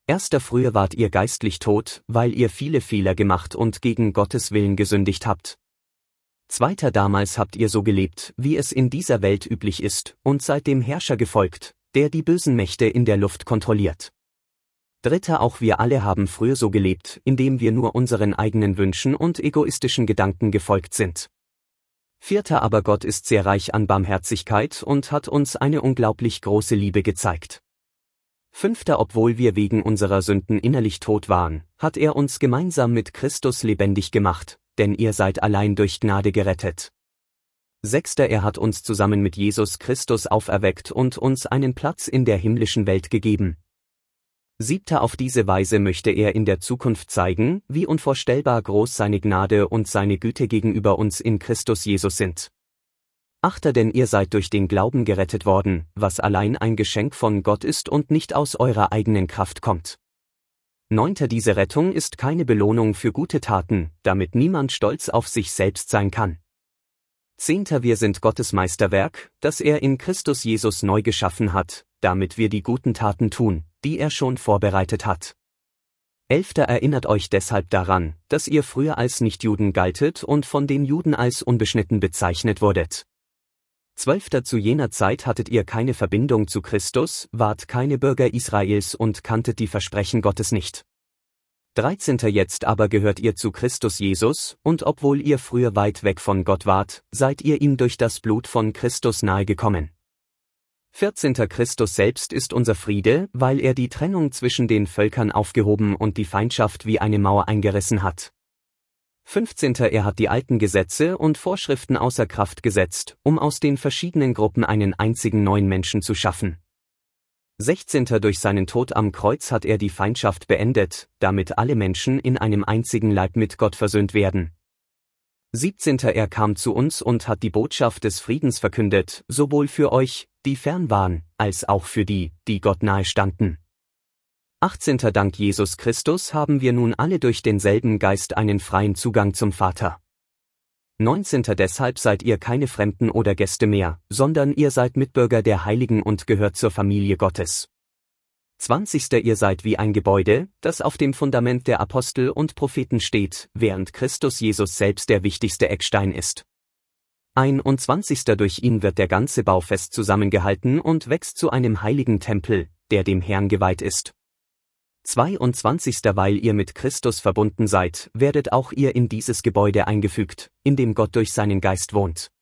Erster, früher wart ihr geistlich tot, weil ihr viele Fehler gemacht und gegen Gottes Willen gesündigt habt. Zweiter, damals habt ihr so gelebt, wie es in dieser Welt üblich ist, und seid dem Herrscher gefolgt, der die bösen Mächte in der Luft kontrolliert. Dritter, auch wir alle haben früher so gelebt, indem wir nur unseren eigenen Wünschen und egoistischen Gedanken gefolgt sind. Vierter, aber Gott ist sehr reich an Barmherzigkeit und hat uns eine unglaublich große Liebe gezeigt. Fünfter, obwohl wir wegen unserer Sünden innerlich tot waren, hat er uns gemeinsam mit Christus lebendig gemacht, denn ihr seid allein durch Gnade gerettet. Sechster, er hat uns zusammen mit Jesus Christus auferweckt und uns einen Platz in der himmlischen Welt gegeben. Siebter, auf diese Weise möchte er in der Zukunft zeigen, wie unvorstellbar groß seine Gnade und seine Güte gegenüber uns in Christus Jesus sind. Achter, denn ihr seid durch den Glauben gerettet worden, was allein ein Geschenk von Gott ist und nicht aus eurer eigenen Kraft kommt. Neunter, diese Rettung ist keine Belohnung für gute Taten, damit niemand stolz auf sich selbst sein kann. Zehnter, wir sind Gottes Meisterwerk, das er in Christus Jesus neu geschaffen hat, damit wir die guten Taten tun, die er schon vorbereitet hat. Elfter, erinnert euch deshalb daran, dass ihr früher als Nichtjuden galtet und von den Juden als unbeschnitten bezeichnet wurdet. 12. Zu jener Zeit hattet ihr keine Verbindung zu Christus, wart keine Bürger Israels und kanntet die Versprechen Gottes nicht. 13. Jetzt aber gehört ihr zu Christus Jesus, und obwohl ihr früher weit weg von Gott wart, seid ihr ihm durch das Blut von Christus nahegekommen. 14. Christus selbst ist unser Friede, weil er die Trennung zwischen den Völkern aufgehoben und die Feindschaft wie eine Mauer eingerissen hat. 15. Er hat die alten Gesetze und Vorschriften außer Kraft gesetzt, um aus den verschiedenen Gruppen einen einzigen neuen Menschen zu schaffen. 16. Durch seinen Tod am Kreuz hat er die Feindschaft beendet, damit alle Menschen in einem einzigen Leib mit Gott versöhnt werden. 17. Er kam zu uns und hat die Botschaft des Friedens verkündet, sowohl für euch, die fern waren, als auch für die, die Gott nahe standen. 18. Dank Jesus Christus haben wir nun alle durch denselben Geist einen freien Zugang zum Vater. 19. Deshalb seid ihr keine Fremden oder Gäste mehr, sondern ihr seid Mitbürger der Heiligen und gehört zur Familie Gottes. 20. Ihr seid wie ein Gebäude, das auf dem Fundament der Apostel und Propheten steht, während Christus Jesus selbst der wichtigste Eckstein ist. 21. Durch ihn wird der ganze Bau fest zusammengehalten und wächst zu einem heiligen Tempel, der dem Herrn geweiht ist. 22. Weil ihr mit Christus verbunden seid, werdet auch ihr in dieses Gebäude eingefügt, in dem Gott durch seinen Geist wohnt.